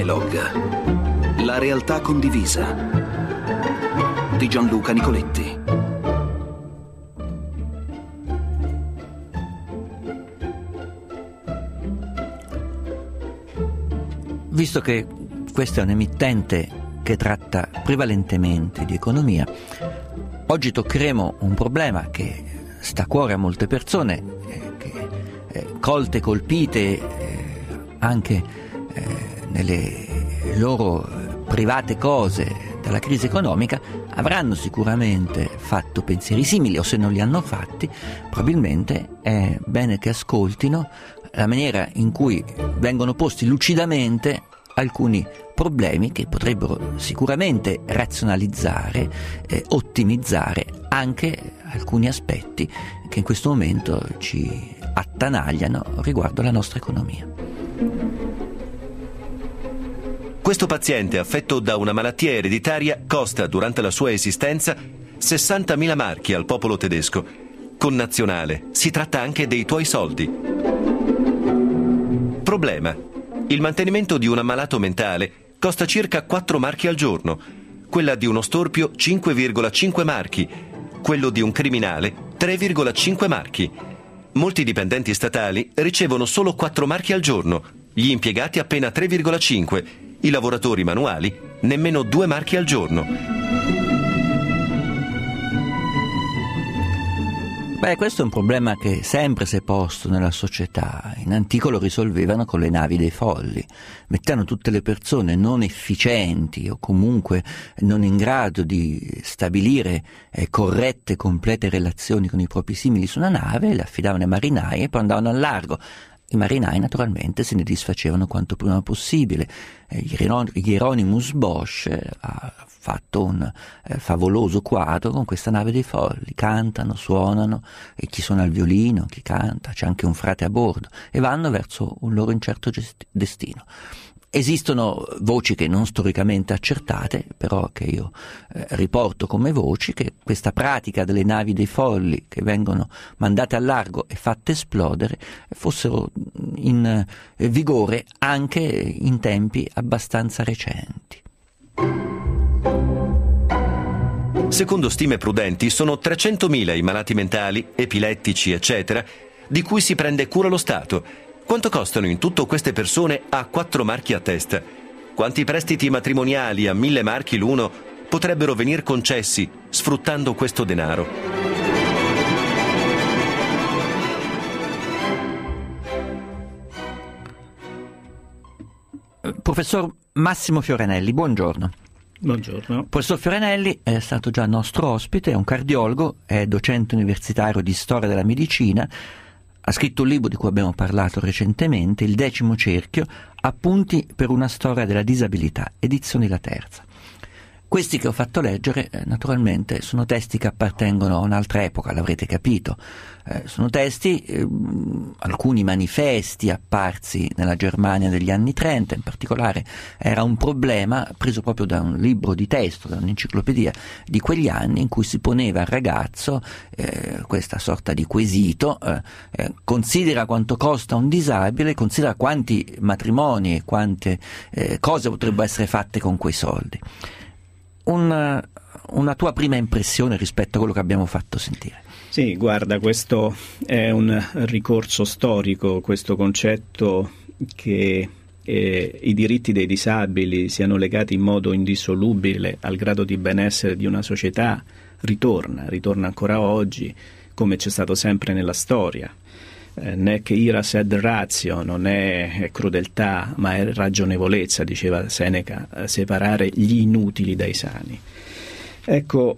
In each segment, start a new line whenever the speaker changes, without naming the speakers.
Mailog. La realtà condivisa di Gianluca Nicoletti.
Visto che questa è un'emittente che tratta prevalentemente di economia, oggi toccheremo un problema che sta a cuore a molte persone, che colte, colpite anche nelle loro private cose dalla crisi economica, avranno sicuramente fatto pensieri simili, o se non li hanno fatti, probabilmente è bene che ascoltino la maniera in cui vengono posti lucidamente alcuni problemi che potrebbero sicuramente razionalizzare, ottimizzare anche alcuni aspetti che in questo momento ci attanagliano riguardo la nostra economia.
Questo paziente affetto da una malattia ereditaria costa durante la sua esistenza 60.000 marchi al popolo tedesco. Connazionale, si tratta anche dei tuoi soldi. Problema: il mantenimento di un ammalato mentale costa circa 4 marchi al giorno, quella di uno storpio 5,5 marchi, quello di un criminale 3,5 marchi. Molti dipendenti statali ricevono solo 4 marchi al giorno, gli impiegati appena 3,5, i lavoratori manuali nemmeno 2 marchi al giorno.
Questo è un problema che sempre si è posto nella società. In antico lo risolvevano con le navi dei folli. Mettevano tutte le persone non efficienti o comunque non in grado di stabilire corrette e complete relazioni con i propri simili su una nave, le affidavano ai marinai e poi andavano al largo. I marinai naturalmente se ne disfacevano quanto prima possibile. Hieronymus Bosch ha fatto un favoloso quadro con questa nave dei folli. Cantano, suonano, e chi suona il violino, chi canta, c'è anche un frate a bordo, e vanno verso un loro incerto destino. Esistono voci che non storicamente accertate, però che io riporto come voci, che questa pratica delle navi dei folli che vengono mandate al largo e fatte esplodere fossero in vigore anche in tempi abbastanza recenti.
Secondo stime prudenti, sono 300.000 i malati mentali, epilettici, eccetera, di cui si prende cura lo Stato. Quanto costano in tutto queste persone a 4 marchi a testa? Quanti prestiti matrimoniali a 1.000 marchi l'uno potrebbero venir concessi sfruttando questo denaro?
Professor Massimo Fioranelli, buongiorno.
Buongiorno.
Professor Fioranelli è stato già nostro ospite, è un cardiologo, è docente universitario di storia della medicina. Ha scritto un libro di cui abbiamo parlato recentemente, Il 10° cerchio, appunti per una storia della disabilità, edizioni La Terza. Questi che ho fatto leggere, naturalmente, sono testi che appartengono a un'altra epoca, l'avrete capito. Sono testi, alcuni manifesti apparsi nella Germania degli anni 30, in particolare era un problema preso proprio da un libro di testo, da un'enciclopedia di quegli anni, in cui si poneva al ragazzo questa sorta di quesito: considera quanto costa un disabile, considera quanti matrimoni e quante cose potrebbero essere fatte con quei soldi. Una tua prima impressione rispetto a quello che abbiamo fatto sentire?
Sì, guarda, questo è un ricorso storico, questo concetto che i diritti dei disabili siano legati in modo indissolubile al grado di benessere di una società ritorna ancora oggi, come c'è stato sempre nella storia. Nec ira sed ratio, non è crudeltà ma è ragionevolezza, diceva Seneca, separare gli inutili dai sani. Ecco,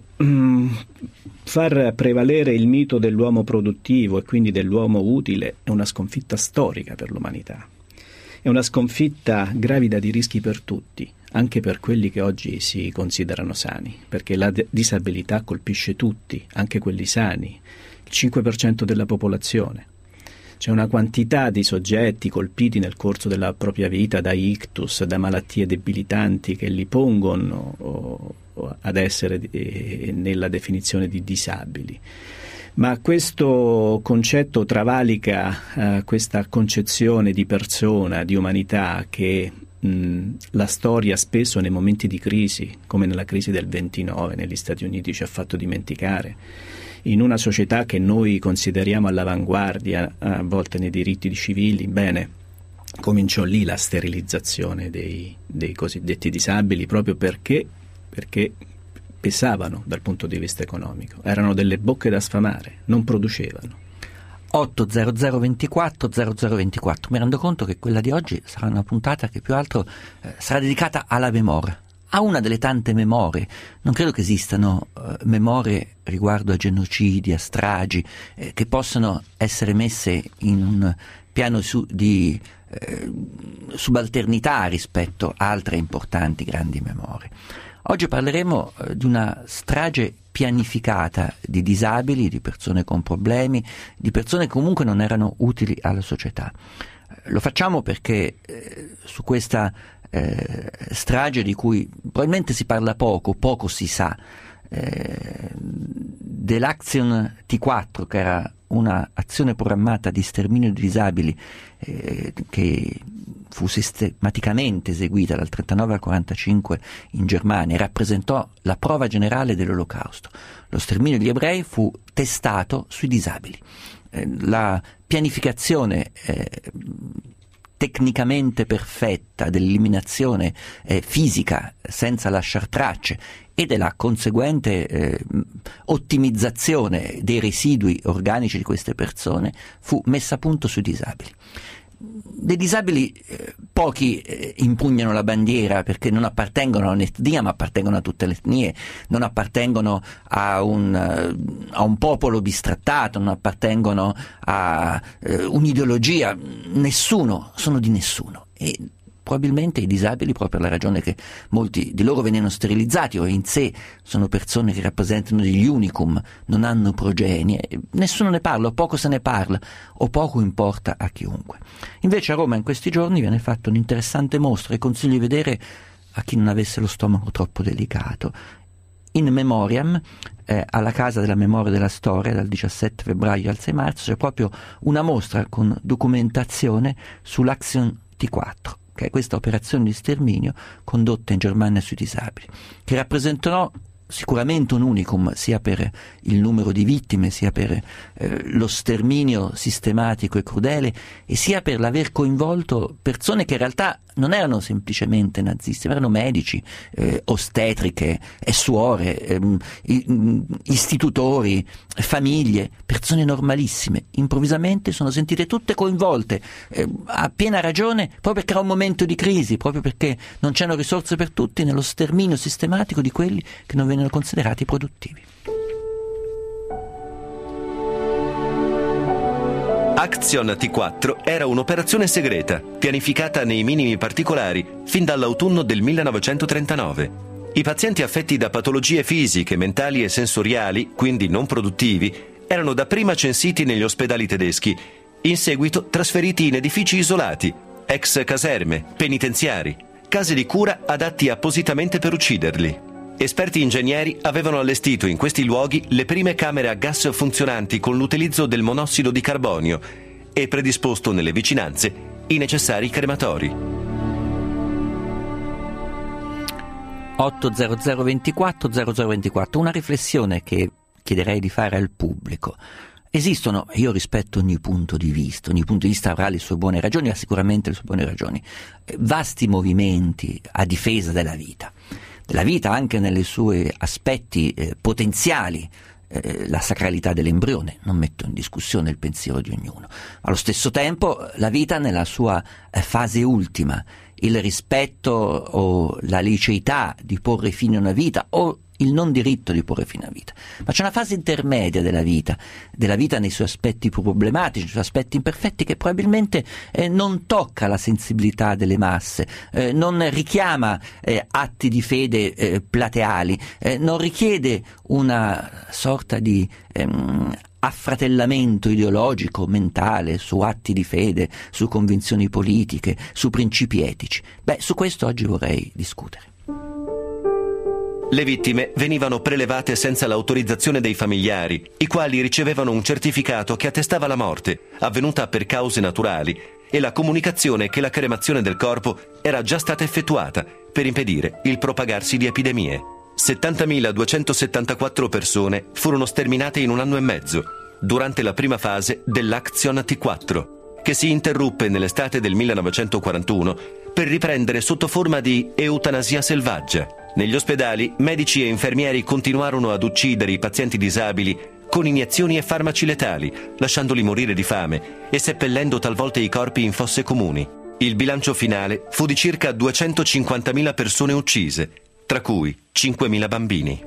far prevalere il mito dell'uomo produttivo e quindi dell'uomo utile è una sconfitta storica per l'umanità, è una sconfitta gravida di rischi per tutti, anche per quelli che oggi si considerano sani, perché la disabilità colpisce tutti, anche quelli sani, il 5% della popolazione. C'è una quantità di soggetti colpiti nel corso della propria vita da ictus, da malattie debilitanti che li pongono ad essere nella definizione di disabili. Ma questo concetto travalica questa concezione di persona, di umanità che la storia spesso nei momenti di crisi, come nella crisi del 29 negli Stati Uniti, ci ha fatto dimenticare. In una società che noi consideriamo all'avanguardia, a volte nei diritti civili, bene, cominciò lì la sterilizzazione dei cosiddetti disabili, proprio perché pesavano dal punto di vista economico, erano delle bocche da sfamare, non producevano.
800 24 0024. Mi rendo conto che quella di oggi sarà una puntata che più altro sarà dedicata alla memoria, a una delle tante memorie. Non credo che esistano memorie riguardo a genocidi, a stragi, che possano essere messe in un piano di subalternità rispetto a altre importanti grandi memorie. Oggi parleremo di una strage pianificata di disabili, di persone con problemi, di persone che comunque non erano utili alla società. Lo facciamo perché su questa strage, di cui probabilmente si parla poco si sa, dell'Action T4, che era una azione programmata di sterminio di disabili che fu sistematicamente eseguita dal 39 al 45 in Germania, rappresentò la prova generale dell'Olocausto. Lo sterminio degli ebrei fu testato sui disabili. La pianificazione tecnicamente perfetta dell'eliminazione fisica senza lasciar tracce e della conseguente ottimizzazione dei residui organici di queste persone fu messa a punto sui disabili. Dei disabili pochi impugnano la bandiera perché non appartengono a un'etnia, ma appartengono a tutte le etnie, non appartengono a un popolo bistrattato, non appartengono a un'ideologia, nessuno, sono di nessuno. E probabilmente i disabili, proprio per la ragione che molti di loro venivano sterilizzati o in sé sono persone che rappresentano degli unicum, non hanno progenie, nessuno ne parla o poco se ne parla o poco importa a chiunque. Invece a Roma in questi giorni viene fatta un'interessante mostra e consiglio di vedere a chi non avesse lo stomaco troppo delicato. In memoriam, alla Casa della Memoria della Storia, dal 17 febbraio al 6 marzo, c'è proprio una mostra con documentazione sull'Action T4, che è questa operazione di sterminio condotta in Germania sui disabili, che rappresentò sicuramente un unicum sia per il numero di vittime, sia per lo sterminio sistematico e crudele, e sia per l'aver coinvolto persone che in realtà non erano semplicemente nazisti, ma erano medici, ostetriche, suore, istitutori, famiglie, persone normalissime. Improvvisamente sono sentite tutte coinvolte, a piena ragione, proprio perché era un momento di crisi, proprio perché non c'erano risorse per tutti, nello sterminio sistematico di quelli che non venivano considerati produttivi.
Action T4 era un'operazione segreta, pianificata nei minimi particolari fin dall'autunno del 1939. I pazienti affetti da patologie fisiche, mentali e sensoriali, quindi non produttivi, erano dapprima censiti negli ospedali tedeschi, in seguito trasferiti in edifici isolati, ex caserme, penitenziari, case di cura adatti appositamente per ucciderli. Esperti ingegneri avevano allestito in questi luoghi le prime camere a gas funzionanti con l'utilizzo del monossido di carbonio e predisposto nelle vicinanze i necessari crematori.
800 24 0024. Una riflessione che chiederei di fare al pubblico. Esistono, io rispetto ogni punto di vista avrà le sue buone ragioni, ha sicuramente le sue buone ragioni, vasti movimenti a difesa della vita anche nelle sue aspetti potenziali, la sacralità dell'embrione, non metto in discussione il pensiero di ognuno, ma allo stesso tempo la vita nella sua fase ultima, il rispetto o la liceità di porre fine a una vita o il non diritto di porre fine a vita. Ma c'è una fase intermedia della vita nei suoi aspetti più problematici, nei suoi aspetti imperfetti, che probabilmente non tocca la sensibilità delle masse, non richiama atti di fede plateali, non richiede una sorta di affratellamento ideologico, mentale, su atti di fede, su convinzioni politiche, su principi etici. Su questo oggi vorrei discutere.
Le vittime venivano prelevate senza l'autorizzazione dei familiari, i quali ricevevano un certificato che attestava la morte, avvenuta per cause naturali, e la comunicazione che la cremazione del corpo era già stata effettuata per impedire il propagarsi di epidemie. 70.274 persone furono sterminate in 1 anno e mezzo, durante la prima fase dell'Action T4, che si interruppe nell'estate del 1941 per riprendere sotto forma di eutanasia selvaggia. Negli ospedali, medici e infermieri continuarono ad uccidere i pazienti disabili con iniezioni e farmaci letali, lasciandoli morire di fame e seppellendo talvolta i corpi in fosse comuni. Il bilancio finale fu di circa 250.000 persone uccise, tra cui 5.000 bambini.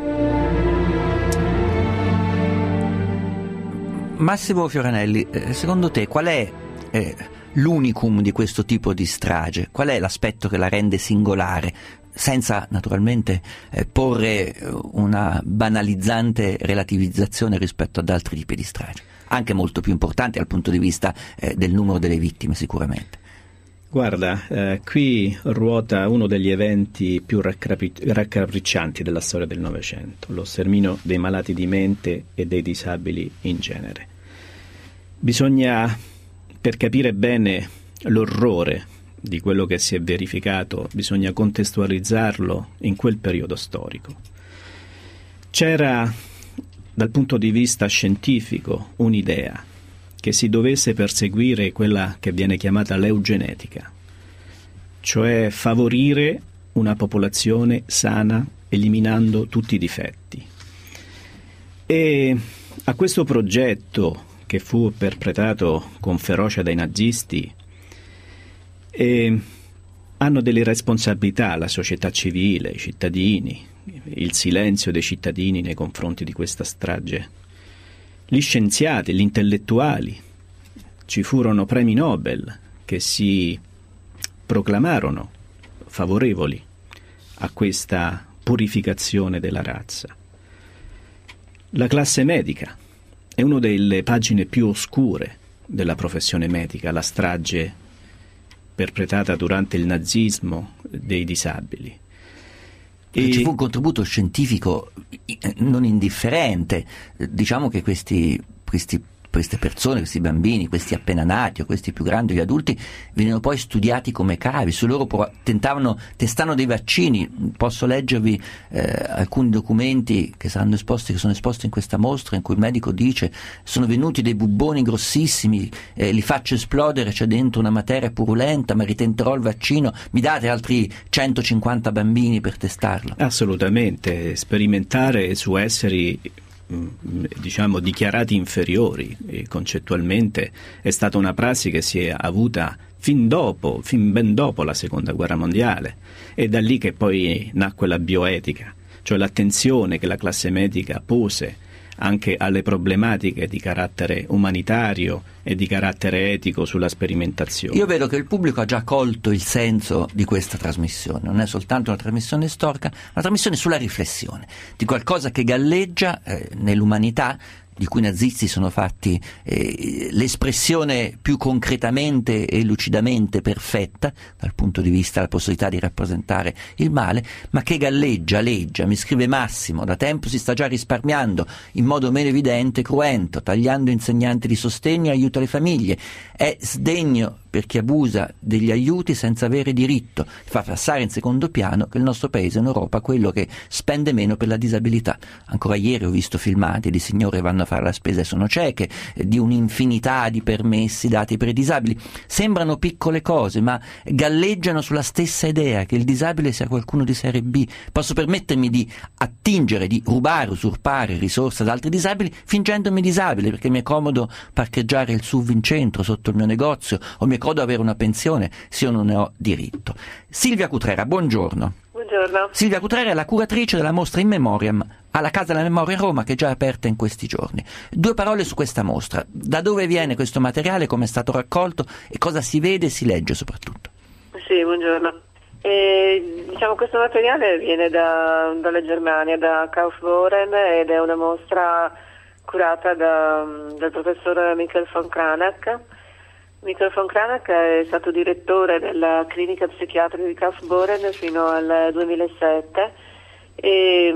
Massimo Fioranelli, secondo te qual è l'unicum di questo tipo di strage? Qual è l'aspetto che la rende singolare? Senza naturalmente porre una banalizzante relativizzazione rispetto ad altri tipi di strage, anche molto più importanti dal punto di vista del numero delle vittime sicuramente.
Guarda, qui ruota uno degli eventi più raccapriccianti della storia del Novecento, lo sterminio dei malati di mente e dei disabili in genere. Bisogna, per capire bene l'orrore di quello che si è verificato, bisogna contestualizzarlo in quel periodo storico. C'era, dal punto di vista scientifico, un'idea che si dovesse perseguire quella che viene chiamata l'eugenetica, cioè favorire una popolazione sana eliminando tutti i difetti. E a questo progetto, che fu perpetrato con ferocia dai nazisti, hanno delle responsabilità la società civile, i cittadini, il silenzio dei cittadini nei confronti di questa strage. Gli scienziati, gli intellettuali, ci furono premi Nobel che si proclamarono favorevoli a questa purificazione della razza. La classe medica è una delle pagine più oscure della professione medica, la strage perpetrata durante il nazismo dei disabili.
E ci fu un contributo scientifico non indifferente. Diciamo che queste persone, questi bambini, questi appena nati o questi più grandi, gli adulti, vennero poi studiati come cavi. Su loro testavano dei vaccini. Posso leggervi alcuni documenti che sono esposti in questa mostra, in cui il medico dice: sono venuti dei bubboni grossissimi, li faccio esplodere, c'è dentro una materia purulenta, ma ritenterò il vaccino, mi date altri 150 bambini per testarlo? Assolutamente, sperimentare su esseri
dichiarati inferiori concettualmente è stata una prassi che si è avuta fin ben dopo la Seconda Guerra Mondiale. È da lì che poi nacque la bioetica, cioè l'attenzione che la classe medica pose anche alle problematiche di carattere umanitario e di carattere etico sulla sperimentazione. Io vedo che il pubblico ha già colto il senso di questa trasmissione. Non è soltanto una trasmissione storica, ma una trasmissione sulla riflessione di qualcosa che galleggia nell'umanità, di cui i nazisti sono fatti l'espressione più concretamente e lucidamente perfetta dal punto di vista della possibilità di rappresentare il male, ma che galleggia, mi scrive Massimo, da tempo si sta già risparmiando in modo meno evidente e cruento, tagliando insegnanti di sostegno e aiuto alle famiglie. È sdegno per chi abusa degli aiuti senza avere diritto, fa passare in secondo piano che il nostro paese è in Europa quello che spende meno per la disabilità. Ancora ieri ho visto filmati di signore che vanno a fare la spesa e sono cieche, di un'infinità di permessi dati per i disabili. Sembrano piccole cose, ma galleggiano sulla stessa idea che il disabile sia qualcuno di serie B. Posso permettermi di attingere, di rubare, usurpare risorse ad altri disabili fingendomi disabile, perché mi è comodo parcheggiare il SUV in centro sotto il mio negozio, o mi è comodo avere una pensione se io non ne ho diritto. Silvia Cutrera, buongiorno.
Buongiorno.
Silvia Cutrera è la curatrice della mostra In Memoriam alla Casa della Memoria a Roma, che è già aperta in questi giorni. 2 parole su questa mostra: da dove viene questo materiale, come è stato raccolto e cosa si vede e si legge soprattutto?
Sì, buongiorno. Questo materiale viene dalla Germania, da Kaufbeuren, ed è una mostra curata dal professor Michael von Kranach. Michael von Kranach è stato direttore della clinica psichiatrica di Kaufbeuren fino al 2007 e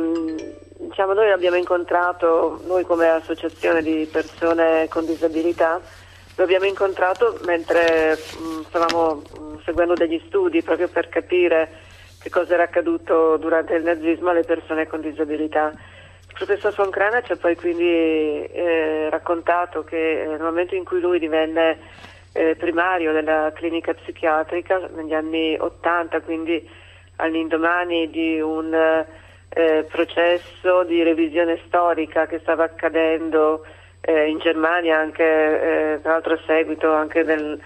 noi abbiamo incontrato, noi come associazione di persone con disabilità, Lo abbiamo incontrato mentre stavamo seguendo degli studi proprio per capire che cosa era accaduto durante il nazismo alle persone con disabilità. Il professor von Krane ci ha poi quindi raccontato che nel momento in cui lui divenne primario della clinica psichiatrica negli anni 80, quindi all'indomani di un processo di revisione storica che stava accadendo in Germania, anche tra l'altro a seguito anche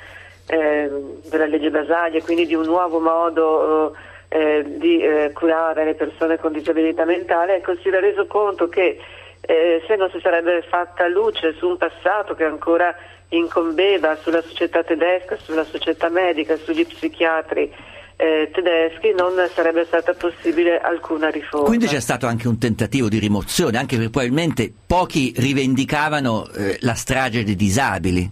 della legge Basaglia, quindi di un nuovo modo di curare le persone con disabilità mentale, ecco, si era reso conto che se non si sarebbe fatta luce su un passato che ancora incombeva sulla società tedesca, sulla società medica, sugli psichiatri tedeschi, non sarebbe stata possibile alcuna riforma.
Quindi c'è stato anche un tentativo di rimozione, anche perché probabilmente pochi rivendicavano la strage dei disabili.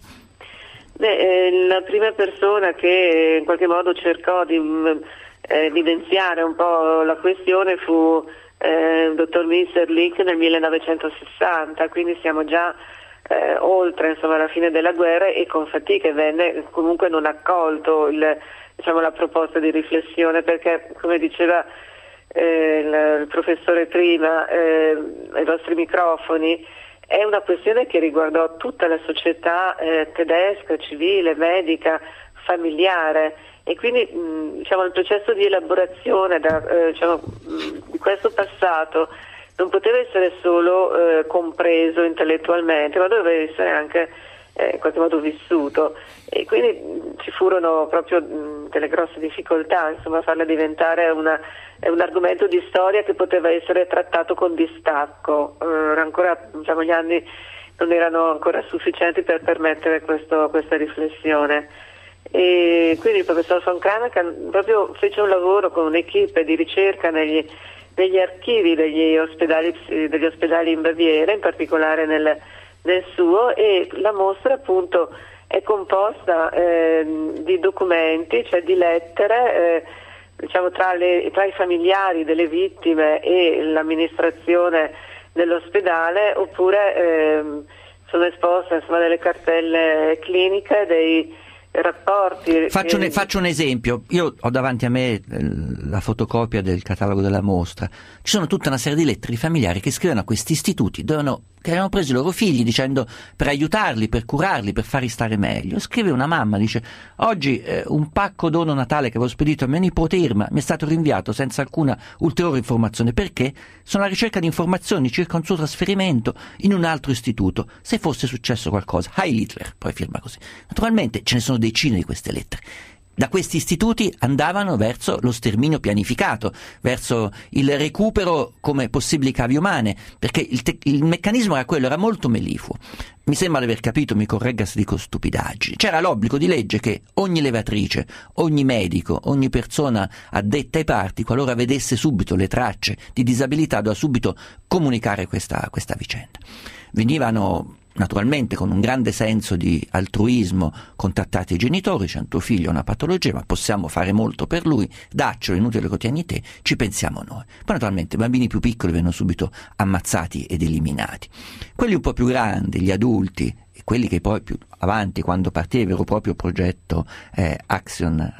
La prima persona che in qualche modo cercò di evidenziare un po' la questione fu il dottor Meisterlich nel 1960, quindi siamo già oltre la fine della guerra, e con fatica venne comunque non accolto la proposta di riflessione, perché come diceva il professore prima ai vostri microfoni, è una questione che riguardò tutta la società tedesca, civile, medica, familiare, e quindi il processo di elaborazione di questo passato non poteva essere solo compreso intellettualmente, ma doveva essere anche in qualche modo vissuto, e quindi ci furono proprio delle grosse difficoltà a farla diventare un argomento di storia che poteva essere trattato con distacco. Ancora gli anni non erano ancora sufficienti per permettere questa riflessione, e quindi il professor von Krane proprio fece un lavoro con un'equipe di ricerca negli archivi degli ospedali in Baviera, in particolare nel suo, e la mostra appunto è composta di documenti, cioè di lettere tra i familiari delle vittime e l'amministrazione dell'ospedale, oppure sono esposte delle cartelle cliniche, dei rapporti.
Faccio un esempio. Io ho davanti a me la fotocopia del catalogo della mostra. Ci sono tutta una serie di lettere familiari che scrivono a questi istituti che avevano preso i loro figli dicendo per aiutarli, per curarli, per farli stare meglio. Scrive una mamma, dice: oggi un pacco dono Natale che avevo spedito a mia nipote Irma mi è stato rinviato senza alcuna ulteriore informazione, perché sono alla ricerca di informazioni circa un suo trasferimento in un altro istituto, se fosse successo qualcosa. Heil Hitler, poi firma così. Naturalmente ce ne sono decine di queste lettere. Da questi istituti andavano verso lo sterminio pianificato, verso il recupero come possibili cavie umane, perché il meccanismo era quello, era molto mellifluo. Mi sembra di aver capito, mi corregga se dico stupidaggini. C'era l'obbligo di legge che ogni levatrice, ogni medico, ogni persona addetta ai parti, qualora vedesse subito le tracce di disabilità, doveva subito comunicare questa vicenda. Venivano naturalmente con un grande senso di altruismo contattati i genitori: c'è un tuo figlio ha una patologia, ma possiamo fare molto per lui, daccelo, inutile che tieni te, ci pensiamo noi. Poi naturalmente i bambini più piccoli vengono subito ammazzati ed eliminati. Quelli un po' più grandi, gli adulti, e quelli che poi più avanti, quando partì il vero proprio progetto Action,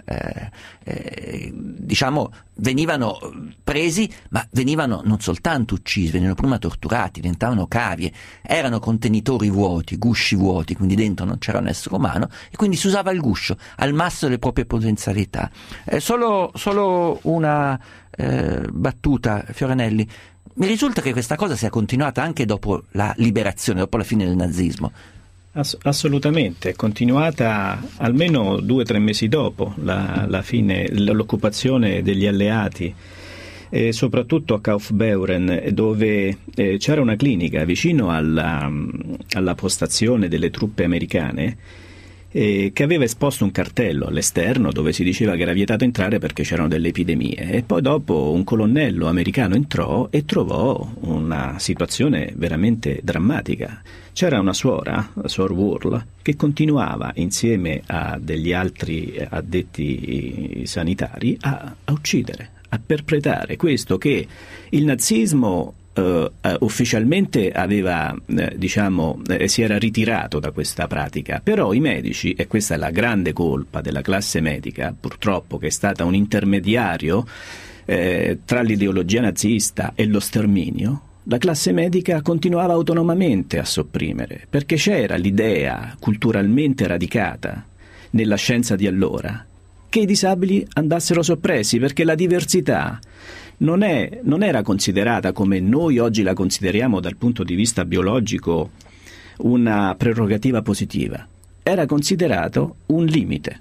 venivano presi, ma venivano non soltanto uccisi, venivano prima torturati, diventavano cavie, erano contenitori vuoti, gusci vuoti, quindi dentro non c'era un essere umano, e quindi si usava il guscio al massimo delle proprie potenzialità. Solo una battuta, Fioranelli. Mi risulta che questa cosa sia continuata anche dopo la liberazione, dopo la fine del nazismo.
Assolutamente, è continuata almeno 2 o 3 mesi dopo la fine, l'occupazione degli alleati, soprattutto a Kaufbeuren, dove c'era una clinica vicino alla postazione delle truppe americane, che aveva esposto un cartello all'esterno dove si diceva che era vietato entrare perché c'erano delle epidemie, e poi dopo un colonnello americano entrò e trovò una situazione veramente drammatica. C'era una suora, la suor Wurl, che continuava insieme a degli altri addetti sanitari a uccidere, a perpetrare questo che il nazismo ufficialmente aveva si era ritirato da questa pratica, però i medici, e questa è la grande colpa della classe medica purtroppo, che è stata un intermediario tra l'ideologia nazista e lo sterminio, la classe medica continuava autonomamente a sopprimere, perché c'era l'idea culturalmente radicata nella scienza di allora che i disabili andassero soppressi, perché la diversità non era considerata, come noi oggi la consideriamo dal punto di vista biologico, una prerogativa positiva. Era considerato un limite.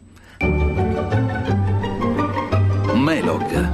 Melog.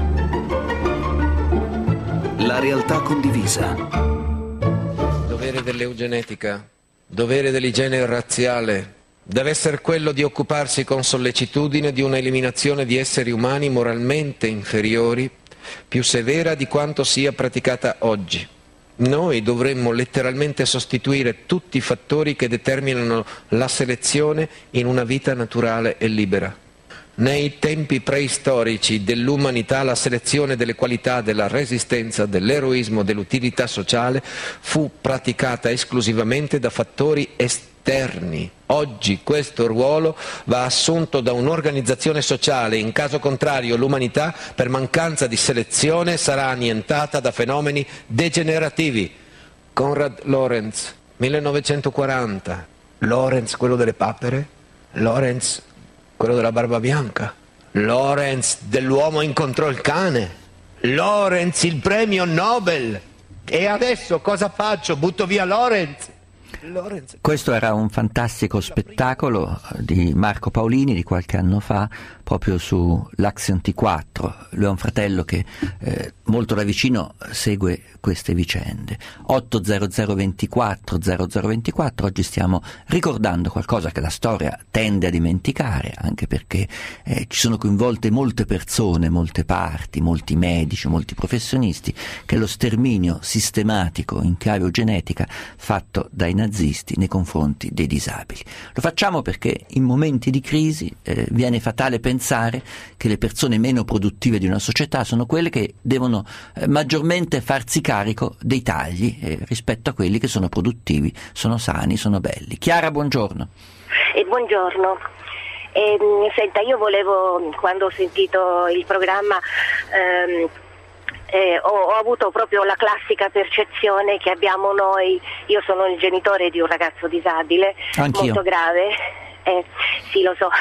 La realtà condivisa.
Dovere dell'eugenetica, dovere dell'igiene razziale, deve essere quello di occuparsi con sollecitudine di una eliminazione di esseri umani moralmente inferiori, più severa di quanto sia praticata oggi. Noi dovremmo letteralmente sostituire tutti i fattori che determinano la selezione in una vita naturale e libera. Nei tempi preistorici dell'umanità la selezione delle qualità della resistenza, dell'eroismo, dell'utilità sociale fu praticata esclusivamente da fattori esterni. Oggi questo ruolo va assunto da un'organizzazione sociale, in caso contrario l'umanità per mancanza di selezione sarà annientata da fenomeni degenerativi. Konrad Lorenz, 1940. Lorenz, quello delle papere? Lorenz, quello della barba bianca? Lorenz, dell'uomo incontrò il cane? Lorenz, il premio Nobel? E adesso cosa faccio? Butto via Lorenz?
Questo era un fantastico spettacolo di Marco Paolini di qualche anno fa, proprio su l'Axion T4. Lui è un fratello che molto da vicino segue queste vicende. 80024 0024. Oggi stiamo ricordando qualcosa che la storia tende a dimenticare, anche perché ci sono coinvolte molte persone, molte parti, molti medici, molti professionisti, che lo sterminio sistematico in chiave eugenetica fatto dai nazisti nei confronti dei disabili. Lo facciamo perché in momenti di crisi viene fatale pensare che le persone meno produttive di una società sono quelle che devono maggiormente farsi carico dei tagli rispetto a quelli che sono produttivi, sono sani, sono belli. Chiara, buongiorno.
Buongiorno. Senta, io volevo, quando ho sentito il programma, ho avuto proprio la classica percezione che abbiamo noi. Io sono il genitore di un ragazzo disabile.
Anch'io.
Molto grave. Sì, lo so.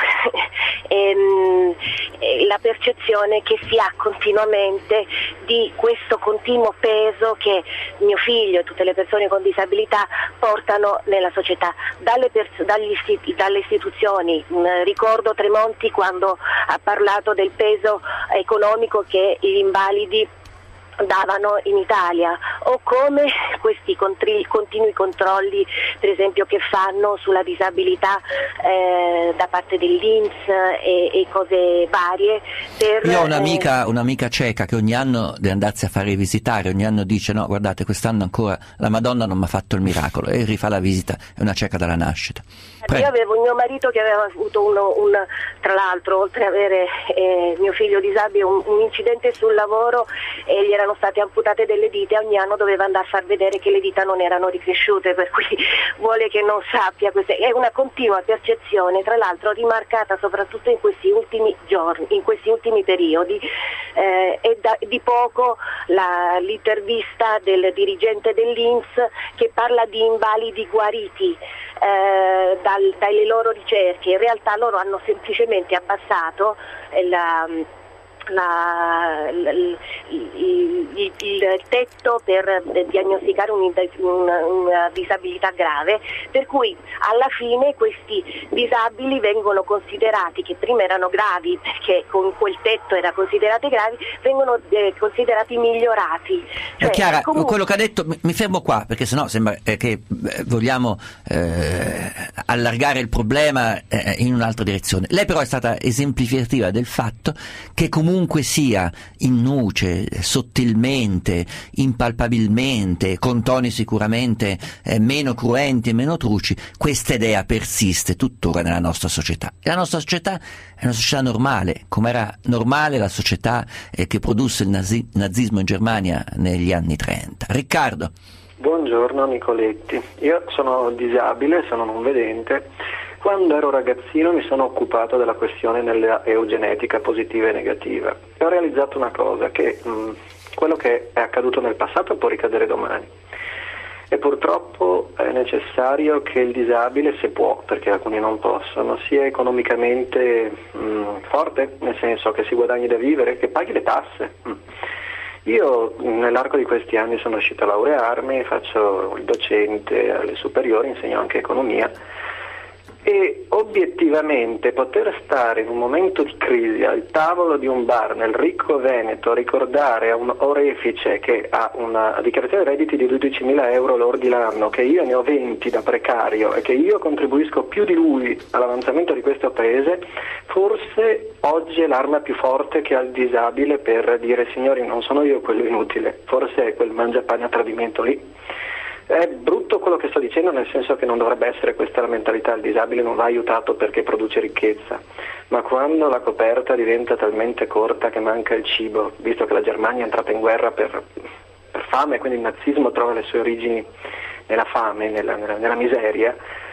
La percezione che si ha continuamente di questo continuo peso che mio figlio e tutte le persone con disabilità portano nella società, dalle istituzioni. Ricordo Tremonti quando ha parlato del peso economico che gli invalidi davano in Italia, o come questi continui controlli, per esempio, che fanno sulla disabilità da parte dell'INPS e cose varie.
Io ho un'amica cieca che ogni anno deve andarsi a fare visitare, ogni anno dice: no, guardate, quest'anno ancora la Madonna non mi ha fatto il miracolo, e rifà la visita, è una cieca dalla nascita. Prego.
Io avevo mio marito che aveva avuto tra l'altro, oltre ad avere mio figlio disabile, un incidente sul lavoro e gli erano state amputate delle dita, e ogni anno doveva andare a far vedere che le dita non erano ricresciute, per cui vuole che non sappia. È una continua percezione, tra l'altro rimarcata soprattutto in questi ultimi giorni, in questi ultimi periodi, e di poco l'intervista del dirigente dell'INPS che parla di invalidi guariti dalle loro ricerche. In realtà loro hanno semplicemente abbassato il tetto per diagnosticare una disabilità grave, per cui alla fine questi disabili vengono considerati, che prima erano gravi perché con quel tetto era considerati gravi, vengono considerati migliorati. Cioè,
Chiara, quello che ha detto, mi fermo qua perché sennò sembra che vogliamo allargare il problema in un'altra direzione. Lei però è stata esemplificativa del fatto che comunque comunque sia in nuce, sottilmente, impalpabilmente, con toni sicuramente meno cruenti e meno truci, questa idea persiste tuttora nella nostra società. E la nostra società è una società normale, come era normale la società che produsse il nazismo in Germania negli anni 30. Riccardo.
Buongiorno Nicoletti, io sono disabile, sono non vedente. Quando ero ragazzino mi sono occupato della questione della eugenetica positiva e negativa e ho realizzato una cosa, che quello che è accaduto nel passato può ricadere domani e purtroppo è necessario che il disabile, se può, perché alcuni non possono, sia economicamente forte, nel senso che si guadagni da vivere, che paghi le tasse. Io nell'arco di questi anni sono riuscito a laurearmi, faccio il docente alle superiori, insegno anche economia e obiettivamente poter stare in un momento di crisi al tavolo di un bar nel ricco Veneto, ricordare a un orefice che ha una dichiarazione di redditi di 12.000 euro lordi l'anno, che io ne ho 20 da precario e che io contribuisco più di lui all'avanzamento di questo paese, forse oggi è l'arma più forte che ha il disabile per dire: signori, non sono io quello inutile, forse è quel mangiapane a tradimento lì. È brutto quello che sto dicendo, nel senso che non dovrebbe essere questa la mentalità. Il disabile non va aiutato perché produce ricchezza, ma quando la coperta diventa talmente corta che manca il cibo, visto che la Germania è entrata in guerra per fame, quindi il nazismo trova le sue origini nella fame, nella miseria,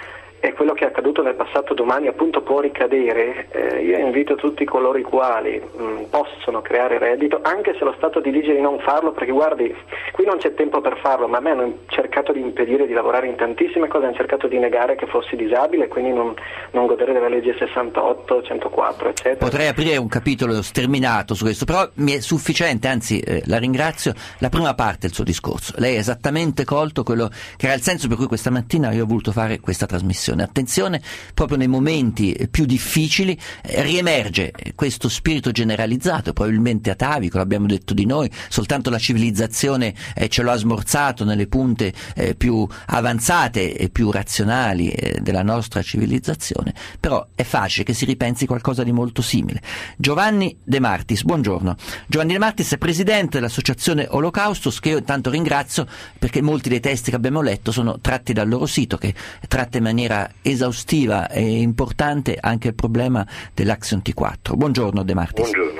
e quello che è accaduto nel passato domani appunto può ricadere. Io invito tutti coloro i quali possono creare reddito, anche se lo Stato dice di non farlo, perché guardi, qui non c'è tempo per farlo, ma a me hanno cercato di impedire di lavorare in tantissime cose, hanno cercato di negare che fossi disabile, quindi non godere della legge 68, 104, eccetera.
Potrei aprire un capitolo sterminato su questo, però mi è sufficiente, anzi la ringrazio, la prima parte del suo discorso. Lei ha esattamente colto quello che era il senso per cui questa mattina io ho voluto fare questa trasmissione. Attenzione, proprio nei momenti più difficili riemerge questo spirito generalizzato, probabilmente atavico, l'abbiamo detto di noi, soltanto la civilizzazione ce lo ha smorzato nelle punte più avanzate e più razionali della nostra civilizzazione, però è facile che si ripensi qualcosa di molto simile. Giovanni De Martis, buongiorno. Giovanni De Martis è presidente dell'associazione Holocaustus, che io intanto ringrazio perché molti dei testi che abbiamo letto sono tratti dal loro sito, che tratta in maniera esaustiva e importante anche il problema dell'Action T4. Buongiorno De Martis.
Buongiorno.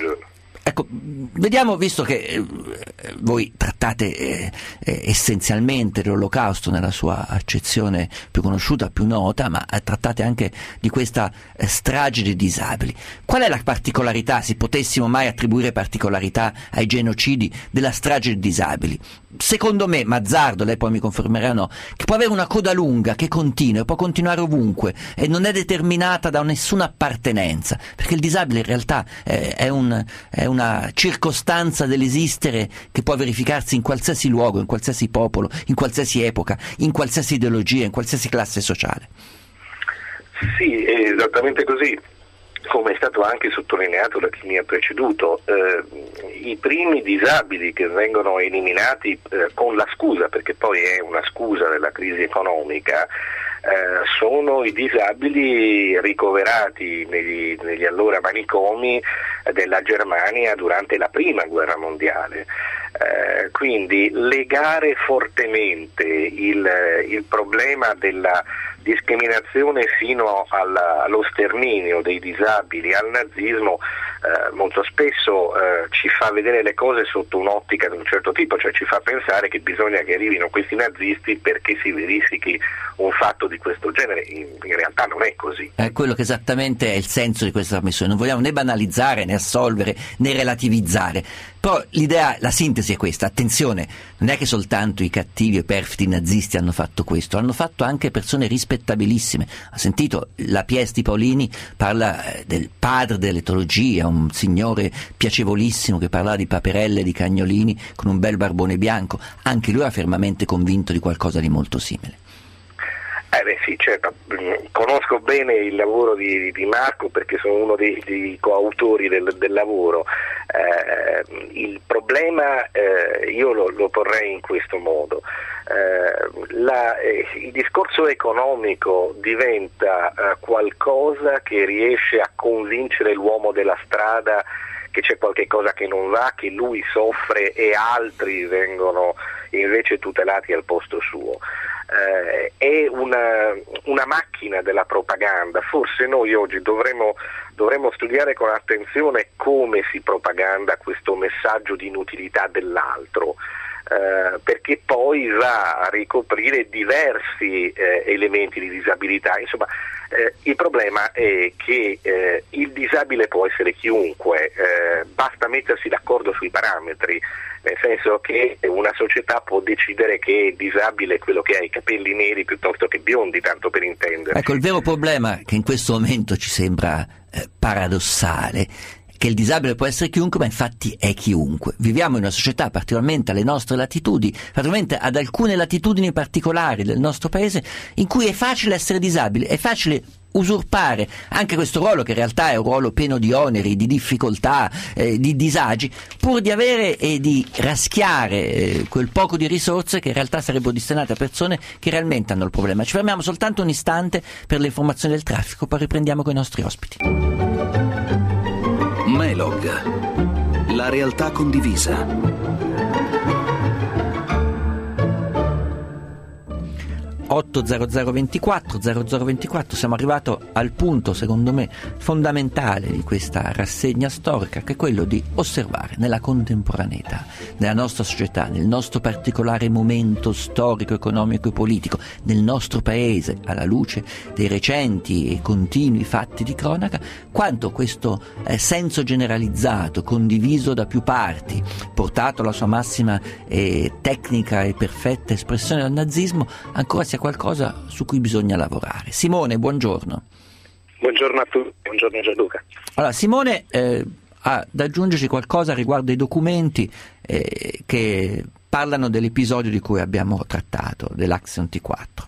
Ecco, vediamo, visto che voi trattate essenzialmente l'Olocausto nella sua accezione più conosciuta, più nota, ma trattate anche di questa strage dei disabili. Qual è la particolarità, se potessimo mai attribuire particolarità ai genocidi, della strage dei disabili? Secondo me, Mazzardo, lei poi mi confermerà o no, che può avere una coda lunga, che continua, può continuare ovunque e non è determinata da nessuna appartenenza, perché il disabile in realtà è una circostanza dell'esistere che può verificarsi in qualsiasi luogo, in qualsiasi popolo, in qualsiasi epoca, in qualsiasi ideologia, in qualsiasi classe sociale.
Sì, è esattamente così. Come è stato anche sottolineato da chi mi ha preceduto, i primi disabili che vengono eliminati con la scusa, perché poi è una scusa della crisi economica, sono i disabili ricoverati negli allora manicomi della Germania durante la prima guerra mondiale. Quindi legare fortemente il problema della discriminazione fino allo sterminio dei disabili al nazismo molto spesso ci fa vedere le cose sotto un'ottica di un certo tipo, cioè ci fa pensare che bisogna che arrivino questi nazisti perché si verifichi un fatto di questo genere. In realtà non è così.
È quello che esattamente è il senso di questa trasmissione. Non vogliamo né banalizzare, né assolvere, né relativizzare. Però l'idea, la sintesi è questa: attenzione, non è che soltanto i cattivi e perfidi nazisti hanno fatto questo, hanno fatto anche persone rispettabilissime. Ha sentito la Pies di Paolini, parla del padre dell'etologia, un signore piacevolissimo che parlava di paperelle, di cagnolini, con un bel barbone bianco. Anche lui era fermamente convinto di qualcosa di molto simile.
Sì, certo. Conosco bene il lavoro di Marco perché sono uno dei coautori del lavoro. Il problema io lo porrei in questo modo. Il discorso economico diventa qualcosa che riesce a convincere l'uomo della strada che c'è qualche cosa che non va, che lui soffre e altri vengono invece tutelati al posto suo. È una macchina della propaganda. Forse noi oggi dovremmo studiare con attenzione come si propaganda questo messaggio di inutilità dell'altro, perché poi va a ricoprire diversi elementi di disabilità. Insomma, il problema è che il disabile può essere chiunque, basta mettersi d'accordo sui parametri, nel senso che una società può decidere che è disabile quello che ha i capelli neri piuttosto che biondi, tanto per intendere.
Ecco, il vero problema che in questo momento ci sembra paradossale, che il disabile può essere chiunque, ma infatti è chiunque. Viviamo in una società, particolarmente alle nostre latitudini, particolarmente ad alcune latitudini particolari del nostro paese, in cui è facile essere disabili, è facile usurpare anche questo ruolo, che in realtà è un ruolo pieno di oneri, di difficoltà, di disagi, pur di avere e di raschiare quel poco di risorse che in realtà sarebbero destinate a persone che realmente hanno il problema. Ci fermiamo soltanto un istante per le informazioni del traffico, poi riprendiamo con i nostri ospiti.
Melog, la realtà condivisa.
80024 siamo arrivati al punto, secondo me, fondamentale di questa rassegna storica, che è quello di osservare nella contemporaneità, nella nostra società, nel nostro particolare momento storico, economico e politico, nel nostro paese, alla luce dei recenti e continui fatti di cronaca, quanto questo senso generalizzato, condiviso da più parti, portato alla sua massima tecnica e perfetta espressione dal nazismo, ancora sia qualcosa su cui bisogna lavorare. Simone, buongiorno.
Buongiorno a tutti, buongiorno Gianluca.
Allora, Simone ha da aggiungerci qualcosa riguardo ai documenti che parlano dell'episodio di cui abbiamo trattato, dell'Action T4.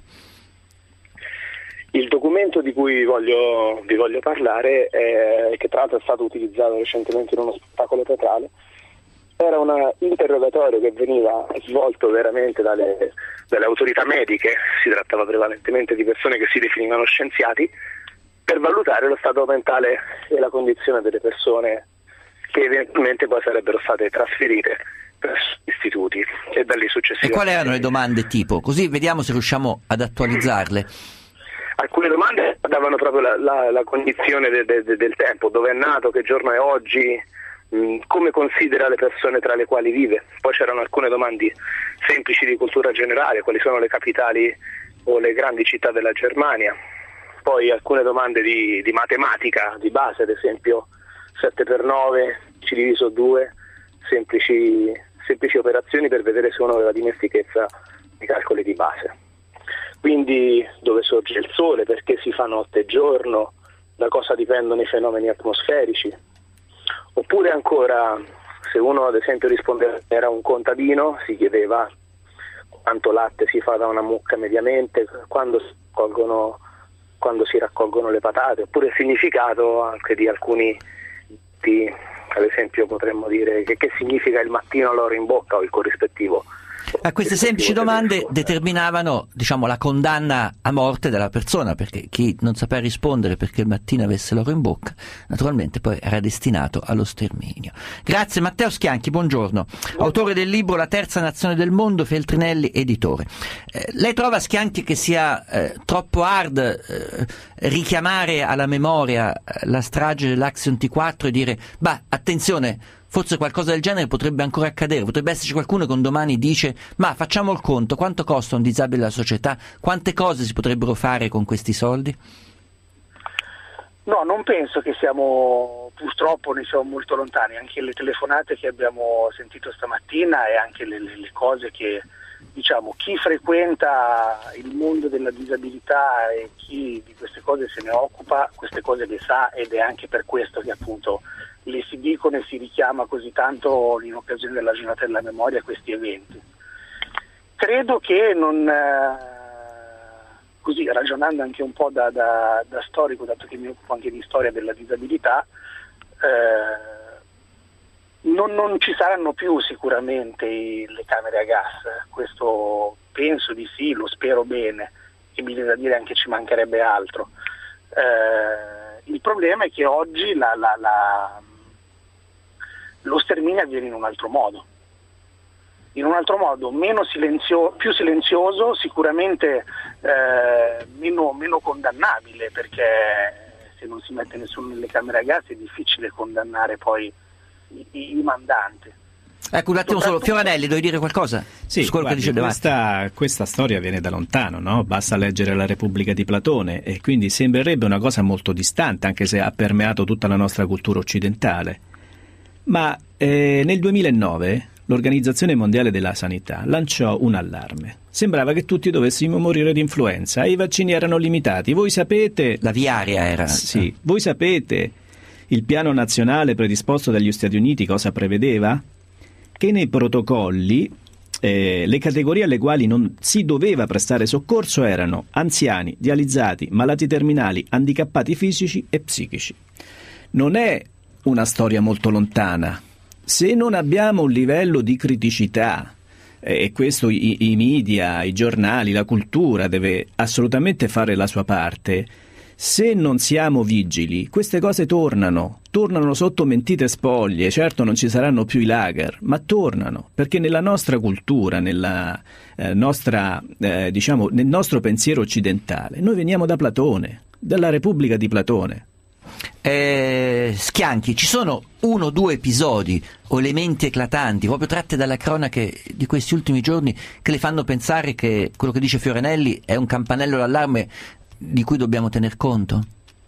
Il documento di cui vi voglio parlare, che tra l'altro è stato utilizzato recentemente in uno spettacolo teatrale, era un interrogatorio che veniva svolto veramente dalle autorità mediche, si trattava prevalentemente di persone che si definivano scienziati, per valutare lo stato mentale e la condizione delle persone che eventualmente poi sarebbero state trasferite presso gli istituti e da lì successivamente.
E quali erano le domande tipo? Così vediamo se riusciamo ad attualizzarle.
Alcune domande davano proprio la condizione del tempo, dove è nato, che giorno è oggi, come considera le persone tra le quali vive. Poi c'erano alcune domande semplici di cultura generale, quali sono le capitali o le grandi città della Germania. Poi alcune domande di matematica di base, ad esempio 7x9, c diviso 2, semplici operazioni per vedere se uno aveva dimestichezza di calcoli di base. Quindi dove sorge il sole, perché si fa notte e giorno, da cosa dipendono i fenomeni atmosferici. Oppure ancora, se uno ad esempio rispondeva che era un contadino, si chiedeva quanto latte si fa da una mucca mediamente, quando si raccolgono le patate, oppure il significato anche di alcuni, ad esempio potremmo dire che significa il mattino l'oro in bocca o il corrispettivo.
Queste semplici domande determinavano, diciamo, la condanna a morte della persona, perché chi non sapeva rispondere perché il mattino avesse l'oro in bocca, naturalmente poi era destinato allo sterminio. Grazie. Matteo Schianchi, buongiorno. Autore del libro La terza nazione del mondo, Feltrinelli editore. Lei trova, Schianchi, che sia troppo hard richiamare alla memoria la strage dell'Action T4 e dire, attenzione, forse qualcosa del genere potrebbe ancora accadere, potrebbe esserci qualcuno che un domani dice, ma facciamo il conto, quanto costa un disabile alla società, quante cose si potrebbero fare con questi soldi?
No, non penso che purtroppo ne siamo molto lontani, anche le telefonate che abbiamo sentito stamattina e anche le cose che, diciamo, chi frequenta il mondo della disabilità e chi di queste cose se ne occupa, queste cose le sa, ed è anche per questo che appunto le si dicono e si richiama così tanto in occasione della giornata della memoria questi eventi. Credo che così ragionando anche un po' da storico, dato che mi occupo anche di storia della disabilità, non ci saranno più sicuramente le camere a gas, questo penso di sì, lo spero bene, e mi viene da dire anche ci mancherebbe altro. Il problema è che oggi lo sterminio avviene in un altro modo, più silenzioso, sicuramente meno condannabile, perché se non si mette nessuno nelle camere a gas è difficile condannare poi i mandanti.
Ecco, un attimo solo, Fioranelli, devi dire qualcosa?
Sì,
su quello
guardi,
che dice
questa storia viene da lontano, no? Basta leggere La Repubblica di Platone, e quindi sembrerebbe una cosa molto distante, anche se ha permeato tutta la nostra cultura occidentale. Ma nel 2009 l'Organizzazione Mondiale della Sanità lanciò un allarme. Sembrava che tutti dovessimo morire di influenza e i vaccini erano limitati. Voi sapete...
La viaria era...
Sì, voi sapete il piano nazionale predisposto dagli Stati Uniti cosa prevedeva? Che nei protocolli le categorie alle quali non si doveva prestare soccorso erano anziani, dializzati, malati terminali, handicappati fisici e psichici. Non è una storia molto lontana. Se non abbiamo un livello di criticità, e questo i media, i giornali, la cultura deve assolutamente fare la sua parte, se non siamo vigili, queste cose tornano sotto mentite spoglie. Certo non ci saranno più i lager, ma tornano, perché nella nostra cultura, nel nostro pensiero occidentale, noi veniamo da Platone, dalla Repubblica di Platone.
Schianchi, ci sono 1 o 2 episodi o elementi eclatanti proprio tratte dalle cronache di questi ultimi giorni che le fanno pensare che quello che dice Fioranelli è un campanello d'allarme di cui dobbiamo tener conto?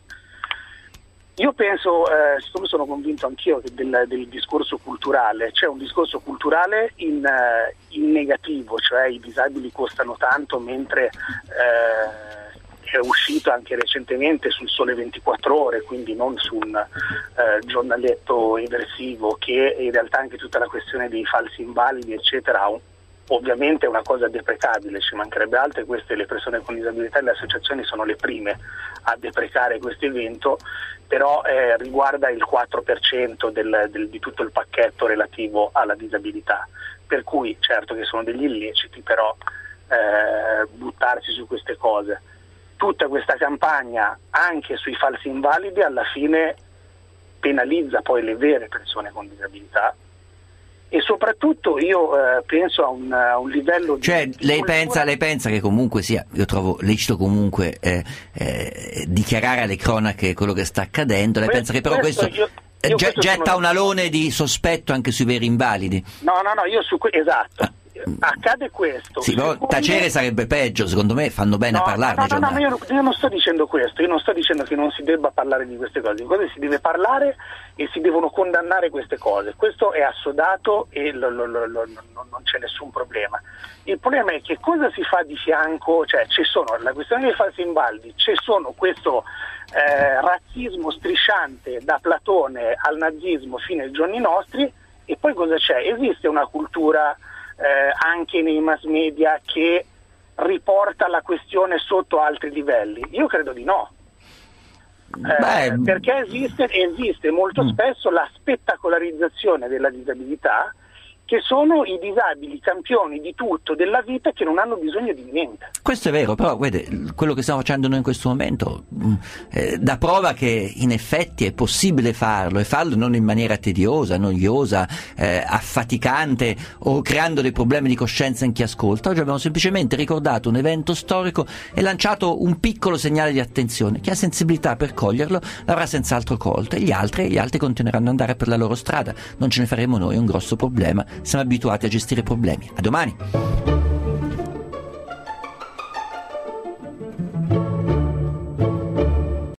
Io penso, siccome sono convinto anch'io del discorso culturale, c'è un discorso culturale in negativo, cioè i disabili costano tanto, mentre è uscito anche recentemente sul Sole 24 Ore, quindi non su un giornaletto eversivo, che in realtà anche tutta la questione dei falsi invalidi eccetera ovviamente è una cosa deprecabile, ci mancherebbe altro, e queste, le persone con disabilità e le associazioni sono le prime a deprecare questo evento, però riguarda il 4% di tutto il pacchetto relativo alla disabilità, per cui certo che sono degli illeciti, però buttarsi su queste cose. Tutta questa campagna anche sui falsi invalidi alla fine penalizza poi le vere persone con disabilità, e soprattutto io penso a un livello di...
Cioè lei pensa che comunque sia, io trovo lecito comunque dichiarare alle cronache quello che sta accadendo, lei pensa che però questo getta un alone di sospetto anche sui veri invalidi?
No, io esatto. Accade questo.
Sì, però tacere sarebbe peggio, secondo me fanno bene a parlarne.
No, ma io non sto dicendo questo, io non sto dicendo che non si debba parlare di queste cose, si deve parlare e si devono condannare queste cose, questo è assodato e non c'è nessun problema. Il problema è che cosa si fa di fianco, cioè c'è sono la questione dei falsi invalidi, c'è sono questo razzismo strisciante da Platone al nazismo fino ai giorni nostri, e poi cosa c'è? Esiste una cultura anche nei mass media che riporta la questione sotto altri livelli? Io credo di no, perché esiste molto spesso la spettacolarizzazione della disabilità, che sono i disabili campioni di tutto della vita che non hanno bisogno di niente.
Questo è vero, però vede, quello che stiamo facendo noi in questo momento dà prova che in effetti è possibile farlo, e farlo non in maniera tediosa, noiosa, affaticante o creando dei problemi di coscienza in chi ascolta. Oggi abbiamo semplicemente ricordato un evento storico e lanciato un piccolo segnale di attenzione. Chi ha sensibilità per coglierlo l'avrà senz'altro colto, e gli altri continueranno ad andare per la loro strada. Non ce ne faremo noi un grosso problema, siamo abituati a gestire problemi. A domani.